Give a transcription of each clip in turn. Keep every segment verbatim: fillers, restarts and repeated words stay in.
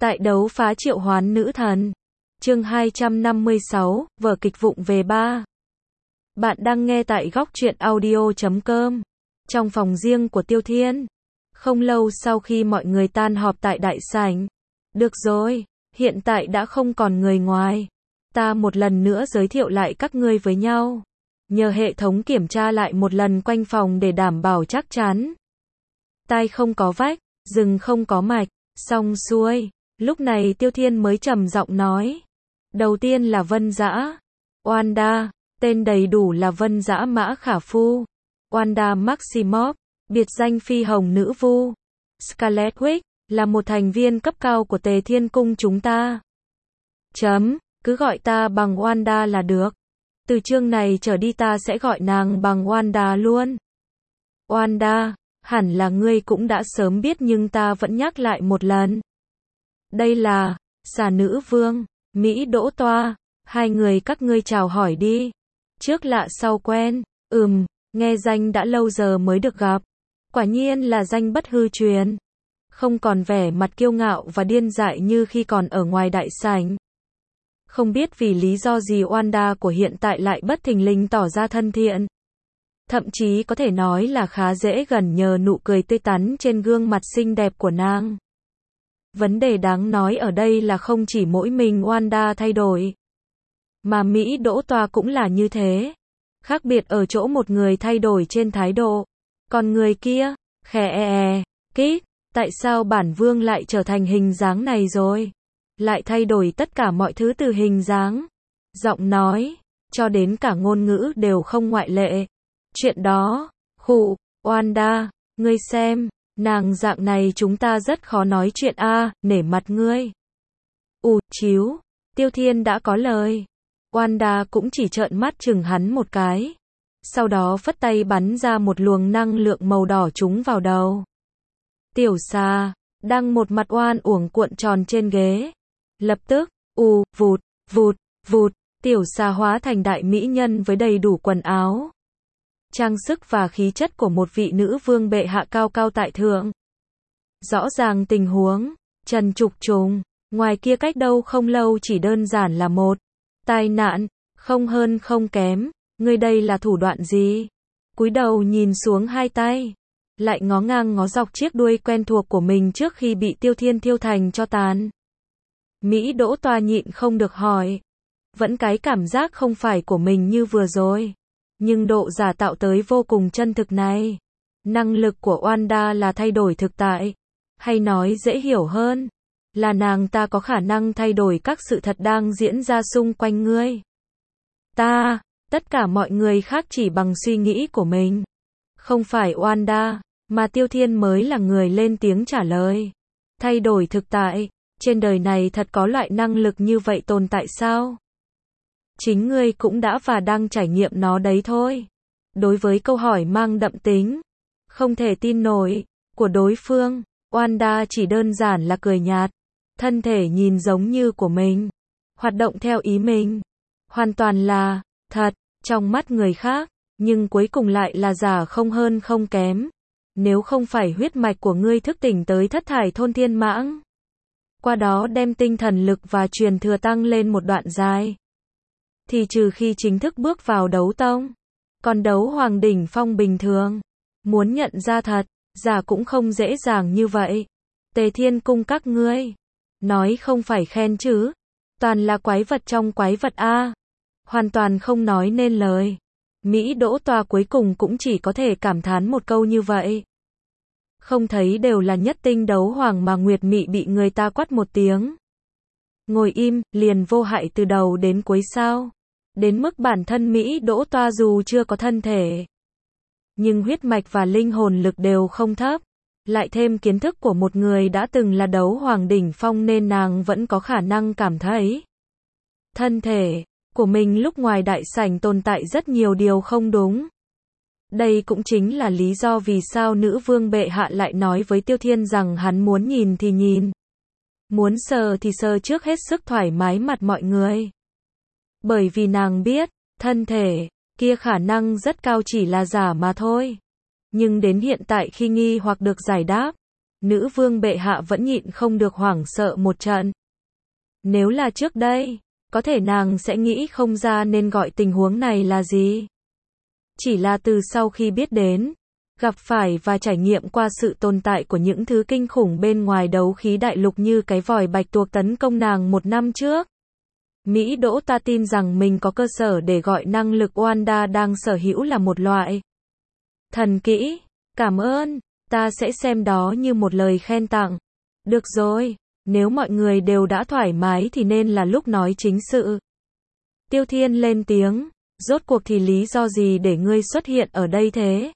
Tại đấu phá triệu hoán nữ thần. Chương hai trăm năm mươi sáu, vở kịch vụng về ba. Bạn đang nghe tại góc truyện audio chấm com. Trong phòng riêng của Tiêu Thiên. Không lâu sau khi mọi người tan họp tại đại sảnh. Được rồi, hiện tại đã không còn người ngoài. Ta một lần nữa giới thiệu lại các ngươi với nhau. Nhờ hệ thống kiểm tra lại một lần quanh phòng để đảm bảo chắc chắn. Tai không có vách, rừng không có mạch, xong xuôi. Lúc này Tiêu Thiên mới trầm giọng nói. Đầu tiên là Vân Dã. Wanda, tên đầy đủ là Vân Dã Mã Khả Phu. Wanda Maximoff, biệt danh Phi Hồng Nữ Vu. Scarlet Witch, là một thành viên cấp cao của Tề Thiên Cung chúng ta. Chấm, cứ gọi ta bằng Wanda là được. Từ chương này trở đi ta sẽ gọi nàng bằng Wanda luôn. Wanda, hẳn là ngươi cũng đã sớm biết nhưng ta vẫn nhắc lại một lần. Đây là, xà nữ vương, Mỹ Đỗ Toa, hai người các ngươi chào hỏi đi. Trước lạ sau quen, ừm, nghe danh đã lâu giờ mới được gặp. Quả nhiên là danh bất hư truyền. Không còn vẻ mặt kiêu ngạo và điên dại như khi còn ở ngoài đại sảnh. Không biết vì lý do gì Wanda của hiện tại lại bất thình lình tỏ ra thân thiện. Thậm chí có thể nói là khá dễ gần nhờ nụ cười tươi tắn trên gương mặt xinh đẹp của nàng. Vấn đề đáng nói ở đây là không chỉ mỗi mình Wanda thay đổi, mà Mỹ Đỗ Toa cũng là như thế. Khác biệt ở chỗ một người thay đổi trên thái độ, còn người kia, khè e e, kít, tại sao bản vương lại trở thành hình dáng này rồi? Lại thay đổi tất cả mọi thứ từ hình dáng, giọng nói, cho đến cả ngôn ngữ đều không ngoại lệ. Chuyện đó, khụ, Wanda, ngươi xem, nàng dạng này chúng ta rất khó nói chuyện a, à, nể mặt ngươi. Ù, chíu, Tiêu Thiên đã có lời. Wanda cũng chỉ trợn mắt chừng hắn một cái. Sau đó phất tay bắn ra một luồng năng lượng màu đỏ trúng vào đầu. Tiểu xà, đang một mặt oan uổng cuộn tròn trên ghế. Lập tức, ù, vụt, vụt, vụt, tiểu xà hóa thành đại mỹ nhân với đầy đủ quần áo, trang sức và khí chất của một vị nữ vương bệ hạ cao cao tại thượng. Rõ ràng tình huống, trần trục trùng, ngoài kia cách đâu không lâu chỉ đơn giản là một tai nạn, không hơn không kém. Ngươi đây là thủ đoạn gì? Cúi đầu nhìn xuống hai tay, lại ngó ngang ngó dọc chiếc đuôi quen thuộc của mình trước khi bị Tiêu Thiên thiêu thành cho tàn. Mỹ Đỗ Toa nhịn không được hỏi. Vẫn cái cảm giác không phải của mình như vừa rồi. Nhưng độ giả tạo tới vô cùng chân thực này. Năng lực của Wanda là thay đổi thực tại. Hay nói dễ hiểu hơn, là nàng ta có khả năng thay đổi các sự thật đang diễn ra xung quanh ngươi. Ta, tất cả mọi người khác chỉ bằng suy nghĩ của mình. Không phải Wanda, mà Tiêu Thiên mới là người lên tiếng trả lời. Thay đổi thực tại, trên đời này thật có loại năng lực như vậy tồn tại sao? Chính ngươi cũng đã và đang trải nghiệm nó đấy thôi. Đối với câu hỏi mang đậm tính không thể tin nổi của đối phương, Wanda chỉ đơn giản là cười nhạt. Thân thể nhìn giống như của mình, hoạt động theo ý mình, hoàn toàn là thật trong mắt người khác, nhưng cuối cùng lại là giả không hơn không kém. Nếu không phải huyết mạch của ngươi thức tỉnh tới thất thải thôn thiên mãng, qua đó đem tinh thần lực và truyền thừa tăng lên một đoạn dài, thì trừ khi chính thức bước vào đấu tông, còn đấu hoàng đỉnh phong bình thường, muốn nhận ra thật, giả cũng không dễ dàng như vậy. Tề Thiên Cung các ngươi, nói không phải khen chứ, toàn là quái vật trong quái vật a, à. Hoàn toàn không nói nên lời. Mỹ Đỗ Toa cuối cùng cũng chỉ có thể cảm thán một câu như vậy. Không thấy đều là nhất tinh đấu hoàng mà Nguyệt Mị bị người ta quát một tiếng. Ngồi im, liền vô hại từ đầu đến cuối sao? Đến mức bản thân Mỹ Đỗ Toa dù chưa có thân thể, nhưng huyết mạch và linh hồn lực đều không thấp. Lại thêm kiến thức của một người đã từng là đấu hoàng đỉnh phong nên nàng vẫn có khả năng cảm thấy thân thể của mình lúc ngoài đại sảnh tồn tại rất nhiều điều không đúng. Đây cũng chính là lý do vì sao nữ vương bệ hạ lại nói với Tiêu Thiên rằng hắn muốn nhìn thì nhìn, muốn sờ thì sờ trước hết sức thoải mái mặt mọi người. Bởi vì nàng biết, thân thể kia khả năng rất cao chỉ là giả mà thôi. Nhưng đến hiện tại khi nghi hoặc được giải đáp, nữ vương bệ hạ vẫn nhịn không được hoảng sợ một trận. Nếu là trước đây, có thể nàng sẽ nghĩ không ra nên gọi tình huống này là gì. Chỉ là từ sau khi biết đến, gặp phải và trải nghiệm qua sự tồn tại của những thứ kinh khủng bên ngoài đấu khí đại lục như cái vòi bạch tuộc tấn công nàng một năm trước. Mỹ Đỗ ta tin rằng mình có cơ sở để gọi năng lực Wanda đang sở hữu là một loại thần kỹ. Cảm ơn, ta sẽ xem đó như một lời khen tặng. Được rồi, nếu mọi người đều đã thoải mái thì nên là lúc nói chính sự. Tiêu Thiên lên tiếng, rốt cuộc thì lý do gì để ngươi xuất hiện ở đây thế?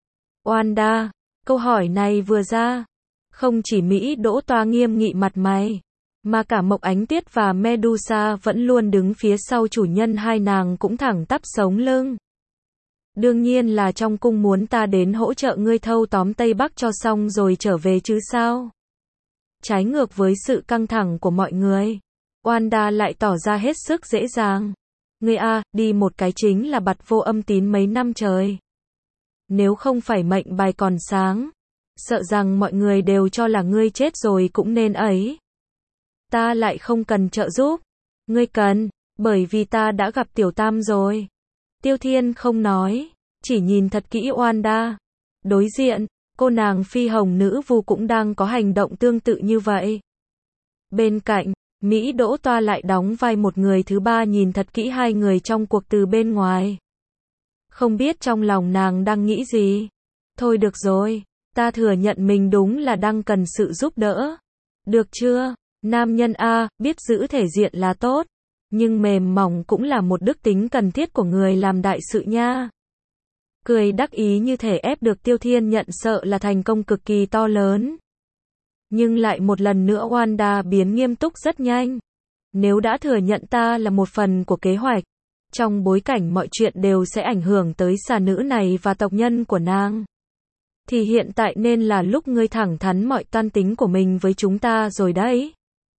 Wanda, câu hỏi này vừa ra, không chỉ Mỹ Đỗ toa nghiêm nghị mặt mày, mà cả Mộc Ánh Tuyết và Medusa vẫn luôn đứng phía sau chủ nhân hai nàng cũng thẳng tắp sống lưng. Đương nhiên là trong cung muốn ta đến hỗ trợ ngươi thâu tóm Tây Bắc cho xong rồi trở về chứ sao? Trái ngược với sự căng thẳng của mọi người, Wanda lại tỏ ra hết sức dễ dàng. Ngươi a, đi một cái chính là bặt vô âm tín mấy năm trời. Nếu không phải mệnh bài còn sáng, sợ rằng mọi người đều cho là ngươi chết rồi cũng nên ấy. Ta lại không cần trợ giúp. Ngươi cần, bởi vì ta đã gặp Tiểu Tam rồi. Tiêu Thiên không nói, chỉ nhìn thật kỹ Wanda. Đối diện, cô nàng phi hồng nữ vu cũng đang có hành động tương tự như vậy. Bên cạnh, Mỹ Đỗ toa lại đóng vai một người thứ ba nhìn thật kỹ hai người trong cuộc từ bên ngoài. Không biết trong lòng nàng đang nghĩ gì. Thôi được rồi, ta thừa nhận mình đúng là đang cần sự giúp đỡ. Được chưa? Nam nhân A, biết giữ thể diện là tốt, nhưng mềm mỏng cũng là một đức tính cần thiết của người làm đại sự nha. Cười đắc ý như thể ép được Tiêu Thiên nhận sợ là thành công cực kỳ to lớn. Nhưng lại một lần nữa Wanda biến nghiêm túc rất nhanh. Nếu đã thừa nhận ta là một phần của kế hoạch, trong bối cảnh mọi chuyện đều sẽ ảnh hưởng tới xà nữ này và tộc nhân của nàng, thì hiện tại nên là lúc ngươi thẳng thắn mọi toan tính của mình với chúng ta rồi đấy.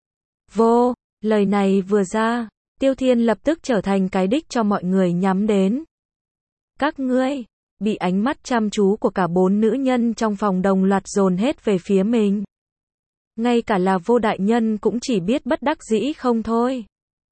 Vô, lời này vừa ra, Tiêu Thiên lập tức trở thành cái đích cho mọi người nhắm đến. Các ngươi, bị ánh mắt chăm chú của cả bốn nữ nhân trong phòng đồng loạt dồn hết về phía mình. Ngay cả là Vô đại nhân cũng chỉ biết bất đắc dĩ không thôi.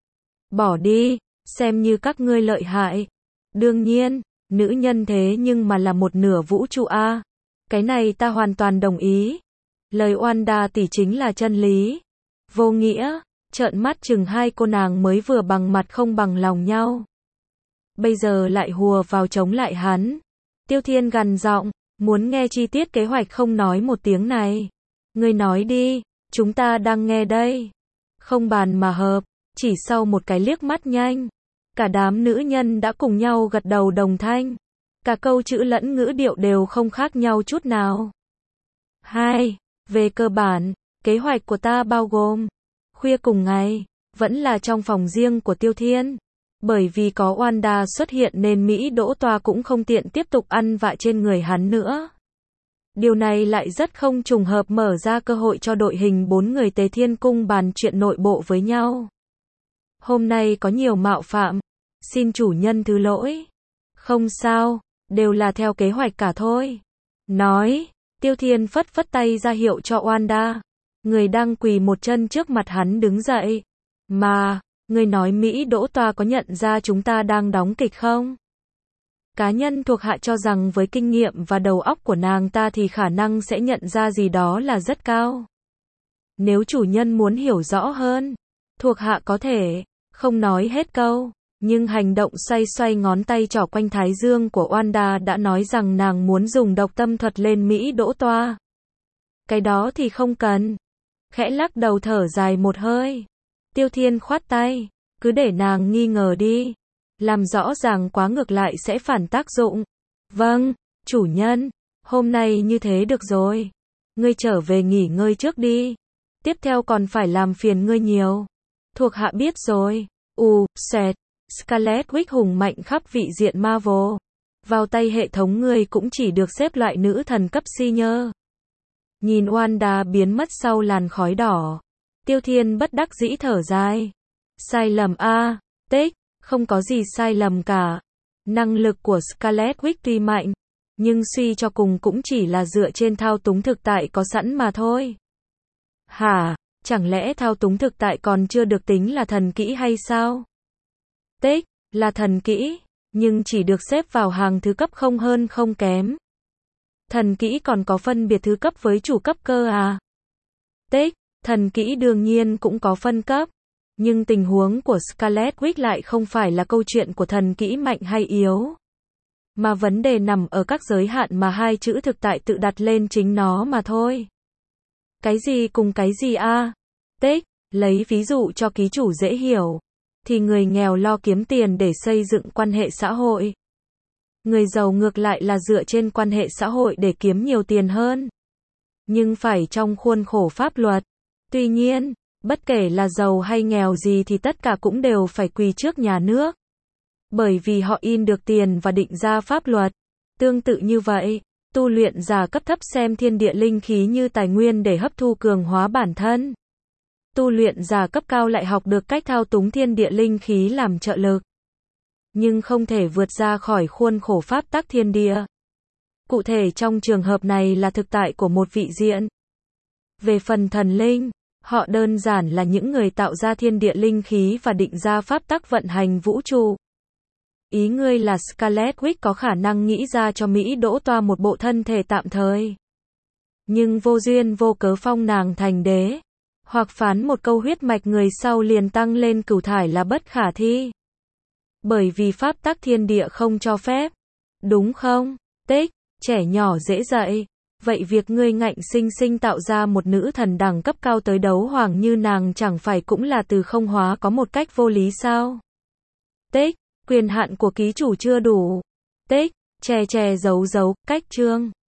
Bỏ đi, xem như các ngươi lợi hại. Đương nhiên, nữ nhân thế nhưng mà là một nửa vũ trụ a. Cái này ta hoàn toàn đồng ý. Lời Wanda tỷ chính là chân lý. Vô nghĩa, trợn mắt chừng hai cô nàng mới vừa bằng mặt không bằng lòng nhau. Bây giờ lại hùa vào chống lại hắn. Tiêu Thiên gằn giọng, muốn nghe chi tiết kế hoạch không nói một tiếng này. Ngươi nói đi, chúng ta đang nghe đây. Không bàn mà hợp, chỉ sau một cái liếc mắt nhanh, cả đám nữ nhân đã cùng nhau gật đầu đồng thanh. Cả câu chữ lẫn ngữ điệu đều không khác nhau chút nào. Hai, về cơ bản, kế hoạch của ta bao gồm, khuya cùng ngày, vẫn là trong phòng riêng của Tiêu Thiên. Bởi vì có Wanda xuất hiện nên Mỹ Đỗ toa cũng không tiện tiếp tục ăn vạ trên người hắn nữa. Điều này lại rất không trùng hợp mở ra cơ hội cho đội hình bốn người Tế Thiên Cung bàn chuyện nội bộ với nhau. Hôm nay có nhiều mạo phạm, xin chủ nhân thứ lỗi. Không sao, đều là theo kế hoạch cả thôi. Nói, Tiêu Thiên phất phất tay ra hiệu cho Wanda. Người đang quỳ một chân trước mặt hắn đứng dậy. Mà, người nói Mỹ Đỗ toa có nhận ra chúng ta đang đóng kịch không? Cá nhân thuộc hạ cho rằng với kinh nghiệm và đầu óc của nàng ta thì khả năng sẽ nhận ra gì đó là rất cao. Nếu chủ nhân muốn hiểu rõ hơn, thuộc hạ có thể không nói hết câu, nhưng hành động xoay xoay ngón tay trỏ quanh thái dương của Wanda đã nói rằng nàng muốn dùng độc tâm thuật lên Mỹ Đỗ toa. Cái đó thì không cần. Khẽ lắc đầu thở dài một hơi. Tiêu Thiên khoát tay, cứ để nàng nghi ngờ đi. Làm rõ ràng quá ngược lại sẽ phản tác dụng. Vâng, chủ nhân, hôm nay như thế được rồi. Ngươi trở về nghỉ ngơi trước đi. Tiếp theo còn phải làm phiền ngươi nhiều. Thuộc hạ biết rồi. U, sẹt, Scarlet Witch hùng mạnh khắp vị diện Marvel. Vào tay hệ thống ngươi cũng chỉ được xếp loại nữ thần cấp senior. Nhìn Wanda biến mất sau làn khói đỏ. Tiêu Thiên bất đắc dĩ thở dài. Sai lầm a, tích, không có gì sai lầm cả. Năng lực của Scarlet Witch tuy mạnh, Nhưng suy cho cùng cũng chỉ là dựa trên thao túng thực tại có sẵn mà thôi. Hả, chẳng lẽ thao túng thực tại còn chưa được tính là thần kỹ hay sao? Tích, là thần kỹ, nhưng chỉ được xếp vào hàng thứ cấp không hơn không kém. Thần kỹ còn có phân biệt thứ cấp với chủ cấp cơ à? Tích, thần kỹ đương nhiên cũng có phân cấp. Nhưng tình huống của Scarlet Witch lại không phải là câu chuyện của thần kỹ mạnh hay yếu. Mà vấn đề nằm ở các giới hạn mà hai chữ thực tại tự đặt lên chính nó mà thôi. Cái gì cùng cái gì a? À? Tích, lấy ví dụ cho ký chủ dễ hiểu. Thì người nghèo lo kiếm tiền để xây dựng quan hệ xã hội. Người giàu ngược lại là dựa trên quan hệ xã hội để kiếm nhiều tiền hơn. Nhưng phải trong khuôn khổ pháp luật. Tuy nhiên, bất kể là giàu hay nghèo gì thì tất cả cũng đều phải quỳ trước nhà nước. Bởi vì họ in được tiền và định ra pháp luật. Tương tự như vậy, tu luyện giả cấp thấp xem thiên địa linh khí như tài nguyên để hấp thu cường hóa bản thân. Tu luyện giả cấp cao lại học được cách thao túng thiên địa linh khí làm trợ lực. Nhưng không thể vượt ra khỏi khuôn khổ pháp tắc thiên địa. Cụ thể trong trường hợp này là thực tại của một vị diện. Về phần thần linh, họ đơn giản là những người tạo ra thiên địa linh khí và định ra pháp tắc vận hành vũ trụ. Ý ngươi là Scarlet Witch có khả năng nghĩ ra cho Mỹ Đỗ Toa một bộ thân thể tạm thời. Nhưng vô duyên vô cớ phong nàng thành đế. Hoặc phán một câu huyết mạch người sau liền tăng lên cửu thải là bất khả thi. Bởi vì pháp tắc thiên địa không cho phép. Đúng không? Tích, trẻ nhỏ dễ dạy. Vậy việc ngươi ngạnh sinh sinh tạo ra một nữ thần đẳng cấp cao tới đấu hoàng như nàng chẳng phải cũng là từ không hóa có một cách vô lý sao? Tích, quyền hạn của ký chủ chưa đủ. Tích, chè chè giấu giấu, cách chương.